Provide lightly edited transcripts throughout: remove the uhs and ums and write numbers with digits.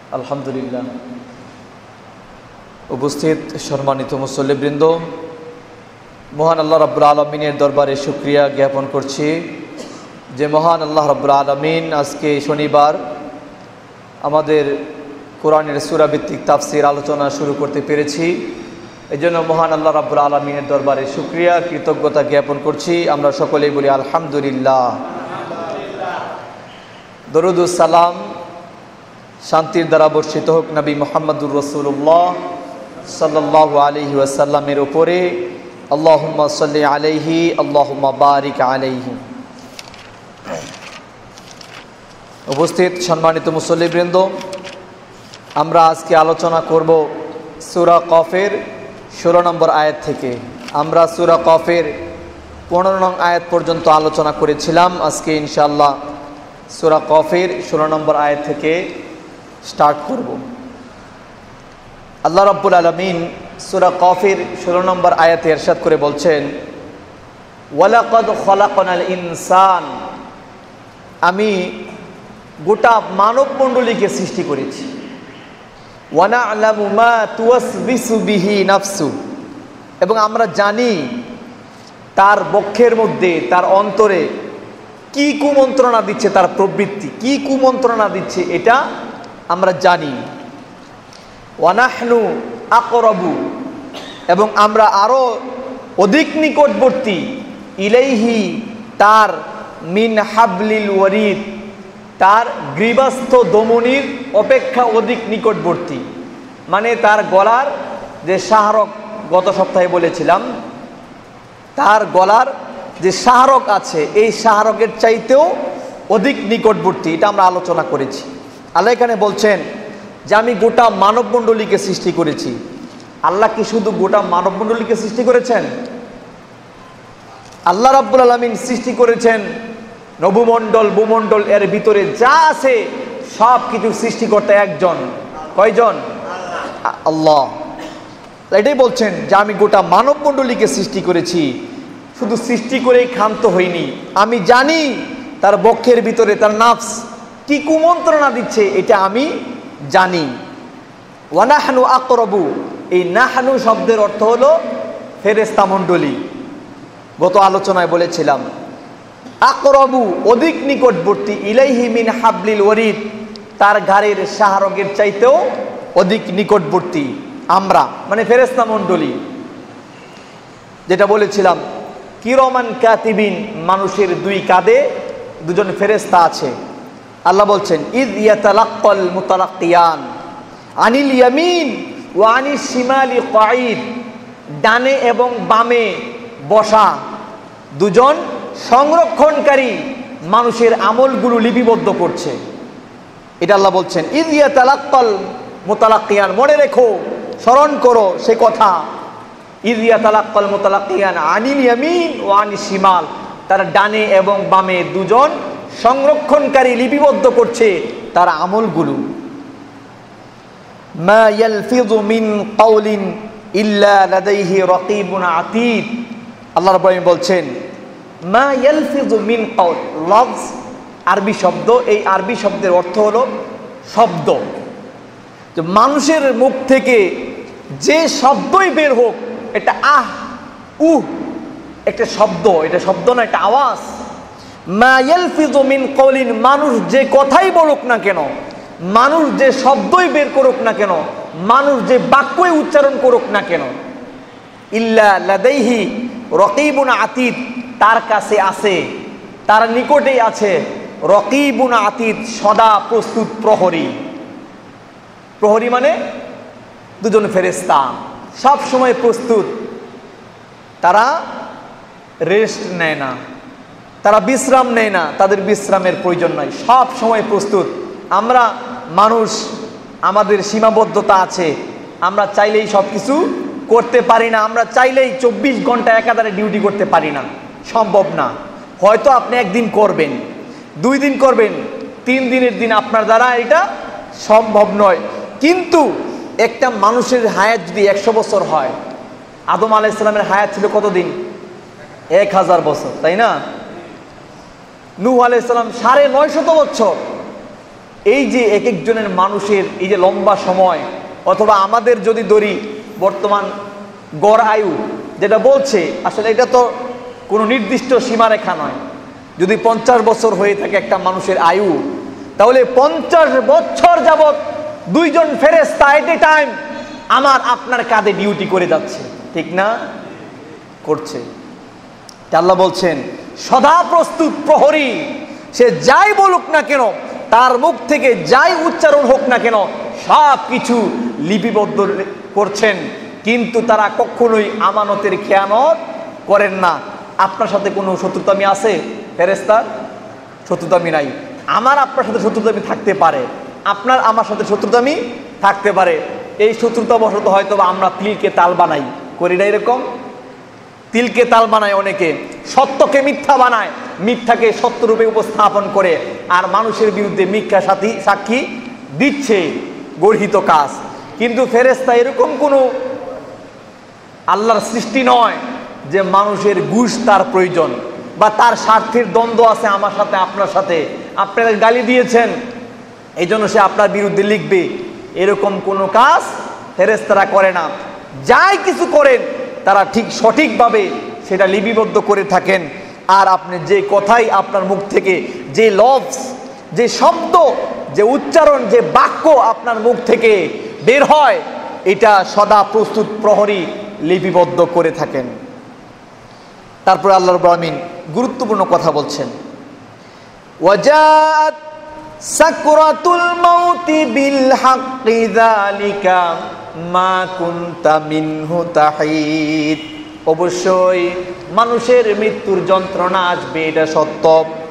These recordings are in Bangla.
আলহামদুলিল্লাহ। উপস্থিত সম্মানিত মুসল্লিবৃন্দ, মহান আল্লাহ রাব্বুল আলামিনের দরবারে শুকরিয়া জ্ঞাপন করছি যে মহান আল্লাহ রাব্বুল আলামিন আজকে শনিবার আমাদের কোরআনের সূরা ভিত্তিক তাফসীর আলোচনা শুরু করতে পেরেছি। এজন্য মহান আল্লাহ রাব্বুল আলামিনের দরবারে শুকরিয়া কৃতজ্ঞতা জ্ঞাপন করছি। আমরা সকলেই বলি আলহামদুলিল্লাহ। দরুদ ও সালাম শান্তির দ্বারা বর্ষিত হোক নবী মুহাম্মদুর রাসূলুল্লাহ সাল্লাল্লাহু আলাইহি ওয়াসাল্লামের উপরে। আল্লাহুম্মা সাল্লি আলাইহি আল্লাহুম্মা বারিক আলাইহি। উপস্থিত সম্মানিত মুসল্লিবৃন্দ, আমরা আজকে আলোচনা করব সূরা কফের 16 নম্বর আয়াত থেকে। আমরা সূরা কফের 15 নং আয়াত পর্যন্ত আলোচনা করেছিলাম। আজকে ইনশাআল্লাহ সূরা কফের 16 নম্বর আয়াত থেকে স্টার্ট করব। আল্লাহ রাব্বুল আলামিন সূরা কফের 16 নম্বর আয়াতে ইরশাদ করে বলছেন, ওয়ালাকাদ খলাকনাল ইনসান, আমি গোটা মানব মণ্ডলীকে সৃষ্টি করেছি। ওয়া না'লামু মা তুওয়াসবিসু বিহি নাফসু, এবং আমরা জানি তার বক্ষের মধ্যে, তার অন্তরে কি কুমন্ত্রণা দিচ্ছে, তার প্রবৃত্তি কি কুমন্ত্রণা দিচ্ছে এটা আমরা জানি। ওয়া নাহনু আকরাবু, এবং আমরা আরো অধিক নিকটবর্তী, ইলাইহি, তার, মিন হাবলিল ওয়ারিদ, তার গ্রীবাস্থ দমনির অপেক্ষা অধিক নিকটবর্তী। মানে তার গলার যে শাহরগ, গত সপ্তাহে বলেছিলাম, তার গলার যে শাহরগ আছে এই শাহরগের চাইতেও অধিক নিকটবর্তী। এটা আমরা আলোচনা করেছি। আল্লাহ এখানে বলছেন যে আমি গোটা মানবমণ্ডলীকে সৃষ্টি করেছি। আল্লাহ কি শুধু গোটা মানবমণ্ডলীকে সৃষ্টি করেছেন? আল্লাহ রাব্বুল আলামিন সৃষ্টি করেছেন নবমণ্ডল, ভূমণ্ডল, এর ভিতরে যা আছে সব কিছু সৃষ্টিকর্তা একজন। কয়জন? আল্লাহ। এটাই বলছেন যে আমি গোটা মানবমণ্ডলীকে সৃষ্টি করেছি। শুধু সৃষ্টি করেই ক্ষান্ত হইনি, আমি জানি তার বক্ষের ভিতরে তার নাফস কি কুমন্ত্রণা দিচ্ছে, এটা আমি জানি। ওয়া নাহনু আকরাবু, এই নাহনু শব্দের অর্থ হলো ফেরেশতা মণ্ডলী। গত আলোচনায় বলেছিলাম আকরাবু অধিক নিকটবর্তী, ইলাইহি মিন হাবলিল ওয়ারিদ, তার ঘাড়ের শাহরগের চাইতেও অধিক নিকটবর্তী আমরা, মানে ফেরেশতা মণ্ডলী। যেটা বলেছিলাম কিরমান কাতিবিন, মানুষের দুই কাঁধে দুজন ফেরেশতা আছে। আল্লাহ বলছেন ইয ইয়াতালাক্কাল মুতালাক্কিয়ান আনিল ইয়ামিন ওয়া আনিশ শিমালি কাঈদ, ডানে এবং বামে বসা দুজন সংরক্ষণকারী মানুষের আমলগুলো লিপিবদ্ধ করছে। এটা আল্লাহ বলছেন ইয ইয়াতালাক্কাল মুতালাক্কিয়ান, মনে রেখো, স্মরণ করো সে কথা। ইয ইয়াতালাক্কাল মুতালাক্কিয়ান আনিল ইয়ামিন ওয়া আনিশ শিমাল, তার ডানে এবং বামে দুজন সংরক্ষণকারী লিপিবদ্ধ করছে তার আমলগুলো। মা ইয়ালফিযু মিন কাওলিন ইল্লা লাদাইহি রাকীবুন আতীদ, আল্লাহ রাব্বুল আলামিন বলছেন মা ইয়ালফিযু মিন কাওল, লফজ আরবি শব্দ। এই আরবি শব্দের অর্থ হলো শব্দ। যে মানুষের মুখ থেকে যে শব্দই বের হোক, এটা আহ উহ একটা শব্দ, এটা শব্দ না, এটা আওয়াজ। মা ইয়ালফিযু মিন কাওলিন, মানুষ যে কথাই বলুক না কেন, মানুষ যে শব্দই বের করুক না কেন, মানুষ যে বাক্যই উচ্চারণ করুক না কেন, ইল্লা লাদাইহি রাকীবুন আতীদ, তার কাছে আছে, তার নিকটেই আছে রাকীবুন আতীদ, সদা প্রস্তুত প্রহরী। প্রহরী মানে দুজন ফেরেশতা, সব সময় প্রস্তুত। তারা রেস্ট নেয় না, তারা বিশ্রাম নেয় না, তাদের বিশ্রামের প্রয়োজন নাই, সব সময় প্রস্তুত। আমরা মানুষ, আমাদের সীমাবদ্ধতা আছে, আমরা চাইলেই সব কিছু করতে পারি না। আমরা চাইলেই 24 ঘন্টা একাধারে ডিউটি করতে পারি না, সম্ভব না। হয়তো আপনি একদিন করবেন, 2 দিন করবেন, 3 দিনের দিন আপনার দ্বারা এটা সম্ভব নয়। কিন্তু একটা মানুষের হায়াত যদি 100 বছর হয়, আদম আলাইহিস সালামের হায়াত ছিল কতদিন? 1000 বছর, তাই না? নূহ আলাইহিস সালাম 950 বছর, এই যে এক একজনের মানুষের এই যে লম্বা সময়, অথবা আমাদের যদি ধরি বর্তমান গড় আয়ু যেটা বলছে, আসলে এটা তো কোনো নির্দিষ্ট সীমারেখা নয়। যদি 50 বছর হয়ে থাকে একটা মানুষের আয়ু, তাহলে 50 বছর যাবত দুইজন ফেরেশতা এট এ টাইম আমার আপনার কাঁধে ডিউটি করে যাচ্ছে, ঠিক না? করছে। আল্লাহ বলছেন সদা প্রস্তুত প্রহরী, সে যাই বলুক না কেন, তার মুখ থেকে যাই উচ্চারণ হোক না কেন, সব কিছু লিপিবদ্ধ করছেন। কিন্তু তারা কখনোই আমানতের খেয়ানত করেন না। আপনার সাথে কোনো শত্রুতামি আছে ফেরেশতার? শত্রুতামি নাই। আমার আপনার সাথে শত্রুতামি থাকতে পারে, আপনার আমার সাথে শত্রুতামি থাকতে পারে। এই শত্রুতা বশত হয়তো আমরা তিলকে তাল বানাই, করি না এরকম? তিলকে তাল বানায় অনেকে, সত্যকে মিথ্যা বানায়, মিথ্যাকে সত্যরূপে উপস্থাপন করে, আর মানুষের বিরুদ্ধে মিথ্যা সাক্ষী দিচ্ছে, গর্হিত কাজ। কিন্তু ফেরেশতা এরকম কোনো আল্লাহর সৃষ্টি নয় যে মানুষের ঘুষ তার প্রয়োজন, বা তার স্বার্থের দ্বন্দ্ব আছে আমার সাথে আপনার সাথে। আপনারা গালি দিয়েছেন এই জন্য সে আপনার বিরুদ্ধে লিখবে, এরকম কোনো কাজ ফেরেশতারা করে না। যাই কিছু করেন তারা ঠিক সঠিকভাবে সেটা লিপিবদ্ধ করে থাকেন। আর আপনি যে কথাই আপনার মুখ থেকে, যে লফজ, যে শব্দ, যে উচ্চারণ, যে বাক্য আপনার মুখ থেকে বের হয়, এটা সদা প্রস্তুত প্রহরী লিপিবদ্ধ করে থাকেন। তারপরে আল্লাহ রাব্বুল আমিন গুরুত্বপূর্ণ কথা বলছেন, ওয়াজাআত সাকরাতুল মাউতি বিল হাক্কি যালিকা মা কুনতা মিনহু তাহিদ। অবশ্যই মানুষের মৃত্যুর যন্ত্রণা আসবে, এটা সত্য।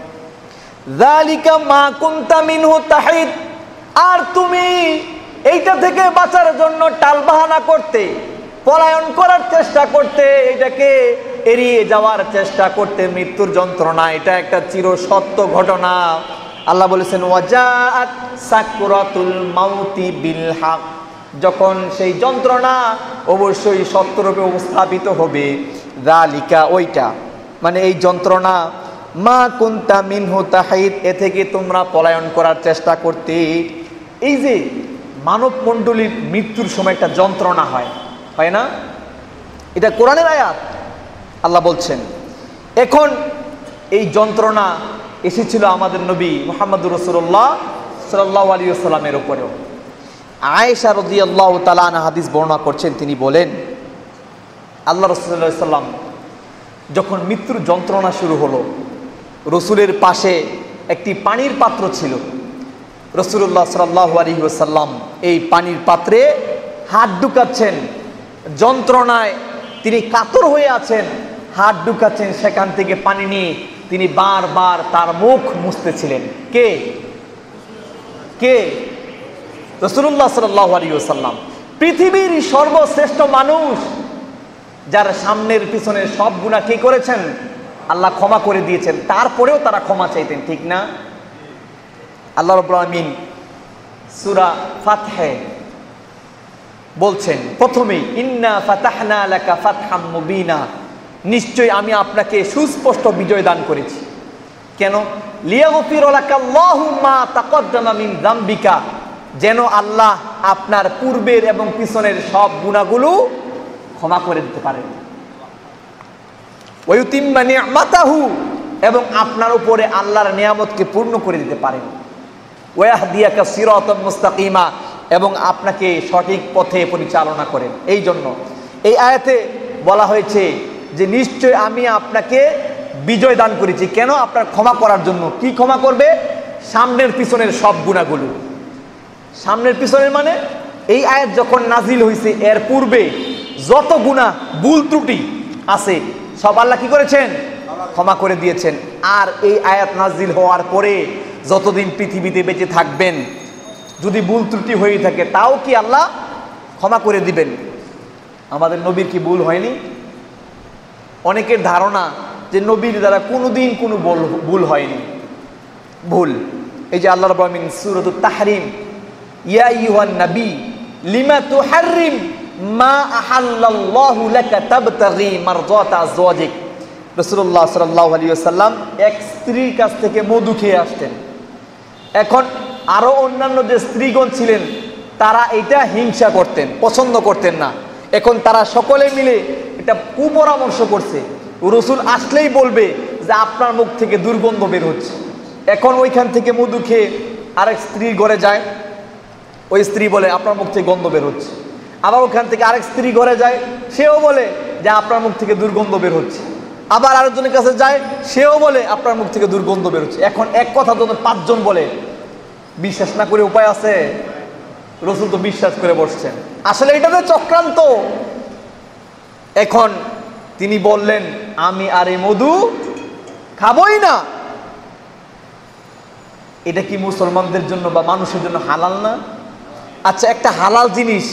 যালিকা মা কুনতা মিনহু তাহিদ, আর তুমি এইটা থেকে বাঁচার জন্য টালবাহানা করতে, পলায়ন করার চেষ্টা করতে, এটাকে এড়িয়ে যাওয়ার চেষ্টা করতে। মৃত্যুর যন্ত্রণা এটা একটা চিরসত্য ঘটনা। আল্লাহ বলেছেন ওয়াজাআত সাকরাতুল মাউতি বিল হক, যখন সেই যন্ত্রণা অবশ্যই সত্যরূপে উপস্থাপিত হবে। যালিকা, ওইটা মানে এই যন্ত্রণা, মা কুনতা মিনহু তাহিদ, এ থেকে তোমরা পলায়ন করার চেষ্টা করতে। এই যে মানব মণ্ডলীর মৃত্যুর সময় একটা যন্ত্রণা হয়, হয় না? এটা কোরআনের আয়াত। আল্লাহ বলছেন এখন এই যন্ত্রণা এসেছিল আমাদের নবী মুহাম্মদুর রাসূলুল্লাহ সাল্লাল্লাহু আলাইহি ওয়াসাল্লামের উপরেও। আয়েশা রাদিয়াল্লাহু তাআলা আনহা হাদিস বর্ণনা করছেন, তিনি বলেন আল্লাহ রাসূল সাল্লাল্লাহু আলাইহি ওয়াসাল্লাম যখন মৃত্যুর যন্ত্রণা শুরু হলো, রসুলের পাশে একটি পানির পাত্র ছিল। রাসূলুল্লাহ সাল্লাল্লাহু আলাইহি ওয়াসাল্লাম এই পানির পাত্রে হাত ঢুকাচ্ছেন, যন্ত্রণায় তিনি কাতর হয়ে আছেন, হাত ঢুকাচ্ছেন, সেখান থেকে পানি নিয়ে তিনি বারবার তার মুখ মুছতেছিলেন। কে কে? রাসূলুল্লাহ সাল্লাল্লাহু আলাইহি ওয়াসাল্লাম, পৃথিবীর সর্বশ্রেষ্ঠ মানুষ, যার সামনের পিছনের সব গুনাহ কি করেছেন? আল্লাহ ক্ষমা করে দিয়েছেন, তারপরেও তারা ক্ষমা চাইতেন, ঠিক না? আল্লাহ রাব্বুল আমিন সূরা ফাতহে বলছেন প্রথমেই, ইন্না ফাতাহনা লাকা ফাতহাম মুবিনা, নিশ্চয় আমি আপনাকে সুস্পষ্ট বিজয় দান করেছি। কেন? লিয়াগফির লাকাল্লাহু মা তাকদ্দামা মিন যামবিকা, যেন আল্লাহ আপনার পূর্বের এবং পিছনের সব গুনাহগুলো ক্ষমা করে দিতে পারেন। ওয়া ইউতিম্মা নি'মাতাহু, এবং আপনার উপরে আল্লাহর নিয়ামতকে পূর্ণ করে দিতে পারেন। ওয়া ইয়াহদিয়াকা সিরাতাম মুস্তাকিমা, এবং আপনাকে সঠিক পথে পরিচালনা করেন। এই জন্য এই আয়াতে বলা হয়েছে যে নিশ্চয় আমি আপনাকে বিজয় দান করেছি। কেন? আপনার ক্ষমা করার জন্য। কি ক্ষমা করবে? সামনের পিছনের সব গুনাহগুলো। সামনের পিছনের মানে এই আয়াত যখন নাজিল হয়েছে এর পূর্বে যত গুনাহ ভুল ত্রুটি আছে সব আল্লাহ কি করেছেন? ক্ষমা করে দিয়েছেন। আর এই আয়াত নাজিল হওয়ার পরে যতদিন পৃথিবীতে বেঁচে থাকবেন, যদি ভুল ত্রুটি হয়ে থাকে তাও কি আল্লাহ ক্ষমা করে দিবেন। আমাদের নবীর কি ভুল হয়নি? অনেকের ধারণা যে নবীর দ্বারা কোনোদিন কোনো ভুল হয়নি। ভুল। এই যে আল্লাহ রাব্বুল আমিন সূরাতুত তাহরিম, ইয়া আইয়ুহান নবী লিমা তুহাররিম মা আহাল্লাল্লাহু লাকা তাবতাগি মারদাতা আজওয়াজিক। রাসূলুল্লাহ সাল্লাল্লাহু আলাইহি ওয়াসাল্লাম এক স্ত্রীর কাছ থেকে মধু খেয়ে আসতেন। এখন আরো অন্যান্য যে স্ত্রীগণ ছিলেন তারা এটা হিংসা করতেন, পছন্দ করতেন না। এখন তারা সকলে মিলে এটা কুপরামর্শ করছে, রসুল আসলেই বলবে যে আপনার মুখ থেকে দুর্গন্ধ বের হচ্ছে। এখন ওইখান থেকে মধু খেয়ে আরেক স্ত্রীর ঘরে যায়, ওই স্ত্রী বলে আপনার মুখ থেকে গন্ধ বের হচ্ছে। আবার ওখান থেকে আরেক স্ত্রী ঘরে যায়, সেও বলে যে আপনার মুখ থেকে দুর্গন্ধ বের হচ্ছে। আবার আরেকজনের কাছে যায়, সেও বলে আপনার মুখ থেকে দুর্গন্ধ বের হচ্ছে। এখন এক কথা যখন 5 জন বলে, বিশ্বাস না করে উপায় আছে? রসুল তো বিশ্বাস করে বসছেন, আসলে এটা তো চক্রান্ত। এখন তিনি বললেন আমি আর এই মধু খাবই না। এটা কি মুসলমানদের জন্য বা মানুষের জন্য হালাল না? আচ্ছা, একটা হালাল জিনিস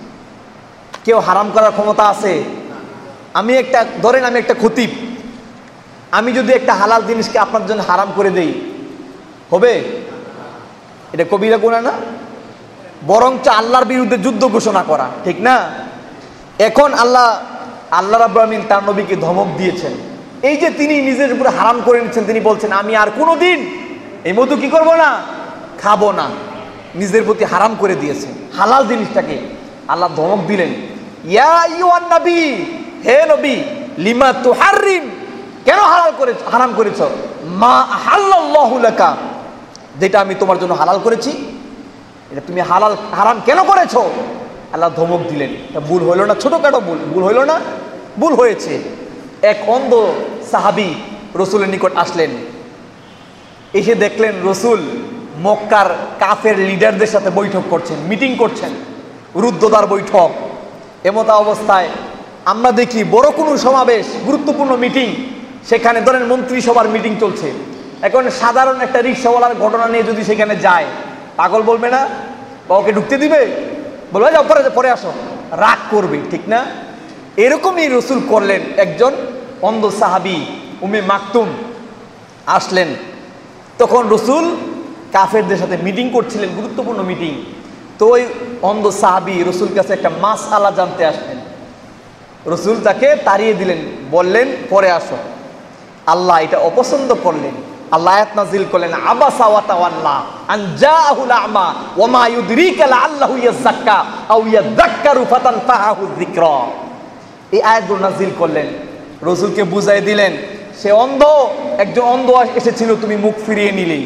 কেউ হারাম করার ক্ষমতা আছে? আমি একটা খতিব, আমি যদি একটা হালাল জিনিসকে আপনার জন্য হারাম করে দেই, হবে? এটা কবিরা গুনাহ না? বরঞ্চ আল্লাহর বিরুদ্ধে যুদ্ধ ঘোষণা করা, ঠিক না? এখন আল্লাহ রাব্বুল আমিন তার নবীকে ধমক দিয়েছেন। এই যে তিনি নিজের উপরে হারাম করে নিচ্ছেন, তিনি বলছেন আমি আর কোনোদিন এই মধু কি করব না, খাবো না। নিজের প্রতি হারাম করে দিয়েছেন হালাল জিনিসটাকে। আল্লাহ ধমক দিলেন, ইয়া আইয়ুহান নবী, হে নবী, লিমা তুহাররিম, কেন হারাম করেছ, মা আহাল্লাল্লাহু লাকা, যেটা আমি তোমার জন্য হালাল করেছি, এটা তুমি হারাম কেন করেছো? আল্লাহ ধমক দিলেন। এটা ভুল হইল না? ছোটখাটো ভুল হইল না? ভুল হয়েছে। এক অন্ধ সাহাবী রসুলের নিকট আসলেন, এসে দেখলেন রসুল মক্কার কাফের লিডারদের সাথে বৈঠক করছেন, মিটিং করছেন, রুদ্ধদ্বার বৈঠক। এমত অবস্থায় আমরা দেখি বড় কোনো সমাবেশ, গুরুত্বপূর্ণ মিটিং, সেখানে ধরেন মন্ত্রিসভার মিটিং চলছে, এখন সাধারণ একটা রিক্সাওয়ালার ঘটনা নিয়ে যদি সেখানে যায়, পাগল বলবে না? ওকে ঢুকতে দিবে? বলবে যাও পরে আসো, রাগ করবে, ঠিক না? এরকমই রসুল করলেন। একজন অন্ধ সাহাবী উম্মে মাকতুম আসলেন, তখন রসুল কাফেরদের সাথে মিটিং করছিলেন, গুরুত্বপূর্ণ মিটিং। তো ওই অন্ধ সাহাবী রসুল কাছে একটা মাসআলা জানতে আসলেন, রসুল তাকে তাড়িয়ে দিলেন, বললেন পরে আসো। আল্লাহ এটা অপছন্দ করলেন, আল্লাহ আয়াত নাযিল করলেন, আবাসা ওয়া তাওয়াল্লা আন জাআহুল আ'মা ওয়া মা ইউদরিকা লাআল্লাহু ইয়াযাক্কা আও ইয়াযাক্কারু ফাতানফাআহু যিকরা। এই আয়াতগুলো নাযিল করলেন, রাসূলকে বুঝাই দিলেন, সে অন্ধ, একজন অন্ধ এসেছিল, তুমি মুখ ফিরিয়ে নিলেই।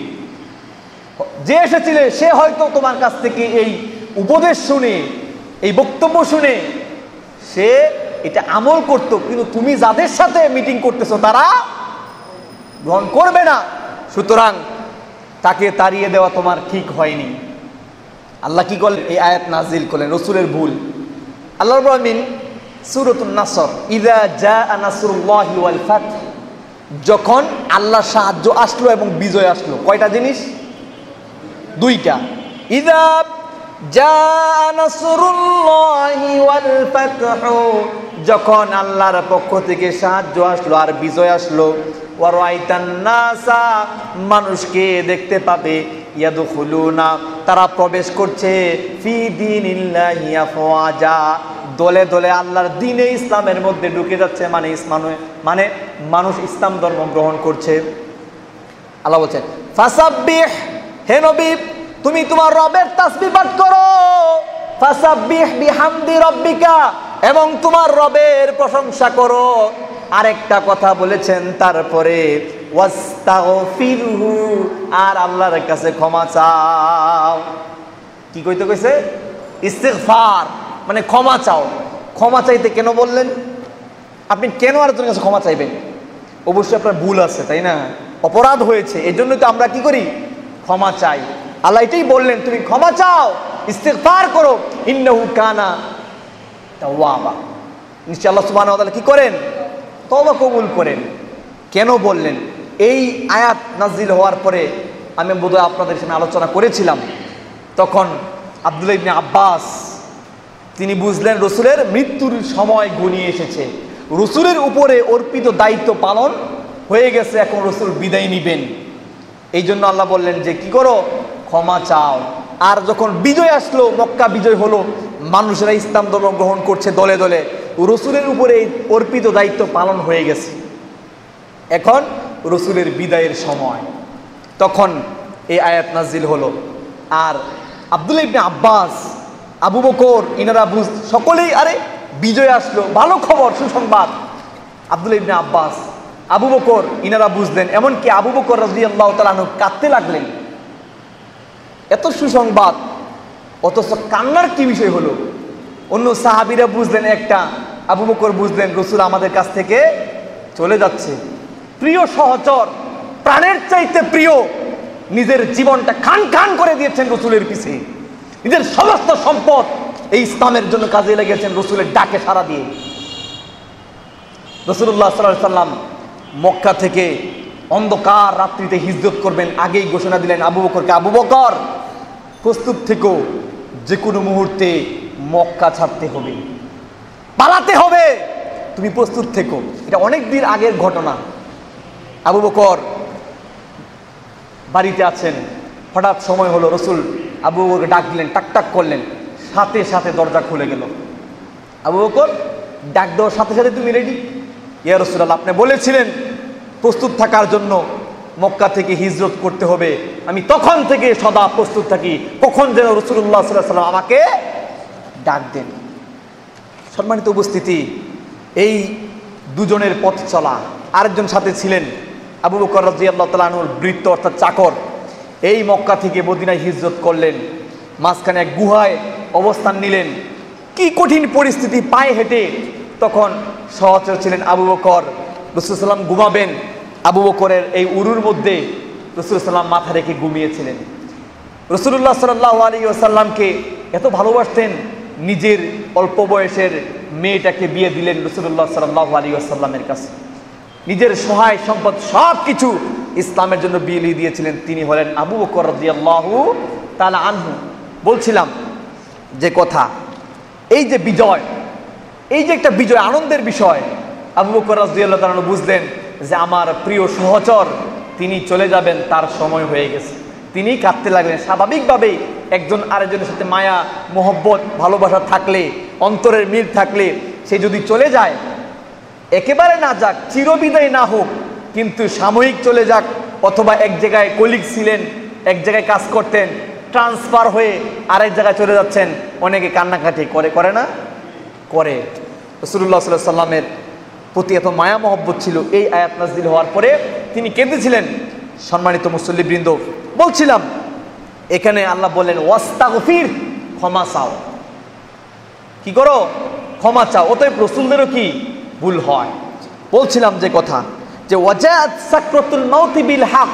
যে এসেছিলে সে হয়তো তোমার কাছ থেকে এই উপদেশ শুনে, এই বক্তব্য শুনে সে এটা আমল করত, কিন্তু তুমি যাদের সাথে মিটিং করতেছো তারা গ্রহণ করবে না, সুতরাং তাকে তাড়িয়ে দেওয়া তোমার ঠিক হয়নি। আল্লাহ কি করলেন? এই আয়াত নাজিল করলেন, রাসূলের ভুল। আল্লাহ রাব্বুল আমিন সূরাতুন নাসর, ইযা জাআ নাসরুল্লাহি ওয়াল ফাত, যখন আল্লাহর সাহায্য আসলো এবং বিজয় আসলো। কয়টা জিনিস? দুইটা। ইযা জাআ নাসরুল্লাহি ওয়াল ফাতহু, যখন আল্লাহর পক্ষ থেকে সাহায্য আসলো আর বিজয় আসলো। ওয়া রাআইতান নাসা, মানুষকে দেখতে পাবে, ইয়াদখুলুনা, তারা প্রবেশ করছে, ফি দীনিল্লাহি আফওয়াজা, দলে দলে আল্লাহর দ্বীনে ইসলামের মধ্যে ঢুকে যাচ্ছে, মানে মানুষ ইসলাম ধর্ম গ্রহণ করছে। আল্লাহ বলছেন, ফাসাব্বিহ, হে নবী তুমি তোমার রবের তাসবিহ পাঠ করো, ফাসাব্বিহ বিহামদি রাব্বিকা, এবং তোমার রবের প্রশংসা করো। আরেকটা কথা বলেছেন তারপরে, ওয়াস্তাগফিরহু, আর আল্লাহর কাছে ক্ষমা চাও। কি কইতে কইছে? ইস্তিগফার, মানে ক্ষমা চাও। ক্ষমা চাইতে কেন বললেন? আপনি কেন আরেকজনের কাছে ক্ষমা চাইবেন? অবশ্যই আপনার ভুল আছে, তাই না? অপরাধ হয়েছে, এই জন্যই তো আমরা কি করি? ক্ষমা চাই। আল্লাহ এটাই বললেন, তুমি ক্ষমা চাও, ইস্তিগফার করো, ইন্নাহু কানা তাওয়াবা, নিশ্চয় আল্লাহ সুবহানাহু ওয়া তাআলা কি করেন? তওবা কবুল করেন। কেন বললেন? এই আয়াত নাযিল হওয়ার পরে আমি বোধহয় আপনাদের সামনে আলোচনা করেছিলাম, তখন আব্দুল্লাহ ইবনে আব্বাস তিনি বুঝলেন রসুলের মৃত্যুর সময় ঘনিয়ে এসেছে, রসুলের উপরে অর্পিত দায়িত্ব পালন হয়ে গেছে, এখন রসুল বিদায় নিবেন। এই জন্য আল্লাহ বললেন যে কি করো? ক্ষমা চাও। আর যখন বিজয় আসলো, মক্কা বিজয় হলো, মানুষেরা ইসলাম ধর্ম গ্রহণ করছে দলে দলে, রসুলের উপরে এই অর্পিত দায়িত্ব পালন হয়ে গেছে, এখন রসুলের বিদায়ের সময়, তখন এই আয়াত নাজিল হলো। আর আব্দুল্লাহ ইবনে আব্বাস, আবু বকর, ইনারা সকলেই আরে বিজয় আসলো, ভালো খবর, সুসংবাদ। আব্দুল্লাহ ইবনে আব্বাস, আবু বকর ইনারা বুঝলেন, এমনকি আবু বকর রাদিয়াল্লাহু তাআলা আনহু কাঁদতে লাগলেন। এত সুসংবাদ, অথচ কান্নার কি বিষয় হলো? অন্য সাহাবীরা বুঝলেন একটা, আবু বকর বুঝলেন রাসূল আমাদের কাছ থেকে চলে যাচ্ছে। প্রিয় সহচর, প্রাণের চাইতে প্রিয়, নিজের জীবনটা খান খান করে দিয়েছেন রাসূলের পিছে, নিজের সমস্ত সম্পদ এই ইসলামের জন্য কাজে লেগেছেন রাসূলের ডাকে সাড়া দিয়ে। রাসূলুল্লাহ সাল্লাল্লাহু আলাইহি ওয়াসাল্লাম মক্কা থেকে অন্ধকার রাত্রিতে হিজরত করবেন, আগেই ঘোষণা দিলেন আবু বকরকে, আবু বকর প্রস্তুত থেকো, যে কোনো মুহূর্তে মক্কা ছাড়তে হবে, পালাতে হবে, তুমি প্রস্তুত থেকো। এটা অনেক দিন আগের ঘটনা। আবু বকর বাড়িতে আছেন, হঠাৎ সময় হলো, রসুল আবু বকরকে ডাক দিলেন, টাক টাক করলেন, সাথে সাথে দরজা খুলে গেল। আবু বকর ডাক দেওয়ার সাথে সাথে তুমি রেডি? ইয়া রাসূলুল্লাহ, আপনি বলেছিলেন প্রস্তুত থাকার জন্য, মক্কা থেকে হিজরত করতে হবে, আমি তখন থেকে সদা প্রস্তুত থাকি, কখন যেন রাসূলুল্লাহ সাল্লাল্লাহু আলাইহি ওয়াসাল্লাম আমাকে ডাক দেন। সম্মানিত উপস্থিতি, এই দুজনের পথ চলা, আরেকজন সাথে ছিলেন আবু বকর রাদিয়াল্লাহু তাআলা আনহুর ভৃত্য অর্থাৎ চাকর। এই মক্কা থেকে মদিনায় হিজরত করলেন, মাঝখানে এক গুহায় অবস্থান নিলেন। কি কঠিন পরিস্থিতি, পায়ে হেঁটে। তখন সহচর ছিলেন আবু বকর। রাসূল সাল্লাম ঘুমাবেন, আবু বকরের এই উরুর মধ্যে রাসূল সাল্লাম মাথা রেখে ঘুমিয়েছিলেন। রাসূলুল্লাহ সাল্লাল্লাহু আলাইহি ওয়াসাল্লামকে এত ভালোবাসতেন, নিজের অল্প বয়সের মেয়েটাকে বিয়ে দিলেন রাসূলুল্লাহ সাল্লাল্লাহু আলাইহি ওয়াসাল্লামের কাছে। নিজের সহায় সম্পদ সব কিছু ইসলামের জন্য বিলিয়ে দিয়েছিলেন। তিনি হলেন আবু বকর রাদিয়াল্লাহু তাআলা আনহু। বলছিলাম যে কথা, এই যে বিজয়, এই যে একটা বিজয়, আনন্দের বিষয়। আবু বকর রাদিয়াল্লাহু তাআলা আনহু বুঝলেন যে আমার প্রিয় সহচর তিনি চলে যাবেন, তার সময় হয়ে গেছে। তিনি কাঁদতে লাগলেন। স্বাভাবিকভাবেই একজন আরেকজনের সাথে মায়া, মোহব্বত, ভালোবাসা থাকলে, অন্তরের মিল থাকলে, সে যদি চলে যায়, একেবারে না যাক, চিরবিদায় না হোক, কিন্তু সাময়িক চলে যাক, অথবা এক জায়গায় কলিগ ছিলেন, এক জায়গায় কাজ করতেন, ট্রান্সফার হয়ে আরেক জায়গায় চলে যাচ্ছেন, অনেকে কান্নাকাটি করে, করে না? করে। রাসূলুল্লাহ সাল্লাল্লাহু আলাইহি ওয়াসাল্লামের প্রতি এত মায়া মহব্বত ছিল, এই আয়াত নাযিল হওয়ার পরে তিনি কেঁদেছিলেন। সম্মানিত মুসল্লিবৃন্দ, বলছিলাম এখানে আল্লাহ বললেন ওয়াস্তাগফির, ক্ষমা চাও। কি করো? ক্ষমা চাও। অতএব রাসূলদেরও কি ভুল হয়? বলছিলাম যে কথা, যে ওয়াজাত সাকরাতুল মাউতি বিল হক,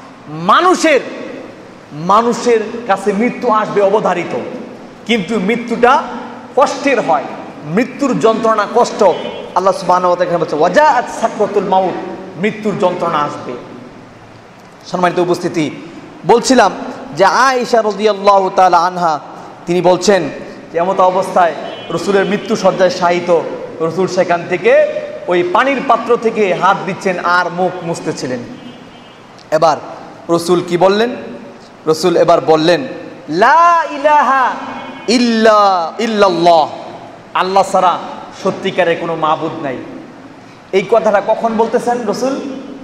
মানুষের কাছে মৃত্যু আসবে অবধারিত, কিন্তু মৃত্যুটা কষ্টের হয়, মৃত্যুর যন্ত্রণা কষ্ট। আল্লাহ সুবহানাহু ওয়া তাআলা বলছে ওয়াজাত সাকরাতুল মাউত, মৃত্যুর যন্ত্রণা আসবে। সম্মানিত উপস্থিতি, বলছিলাম যে আয়েশা রাদিয়াল্লাহু তাআলা আনহা তিনি বলছেন যে এমত অবস্থায় রসুলের মৃত্যু শয্যায় শায়িত, রসুল সেখান থেকে ওই পানির পাত্র থেকে হাত দিচ্ছেন আর মুখ মুছতেছিলেন। এবার রসুল কি বললেন? রসুল এবার বললেন লা ইলাহা ইল্লাল্লাহ, আল্লাহ ছাড়া সত্যিকারের কোনো মাবুদ নাই। এই কথাটা কখন বলতেছেন রসুল?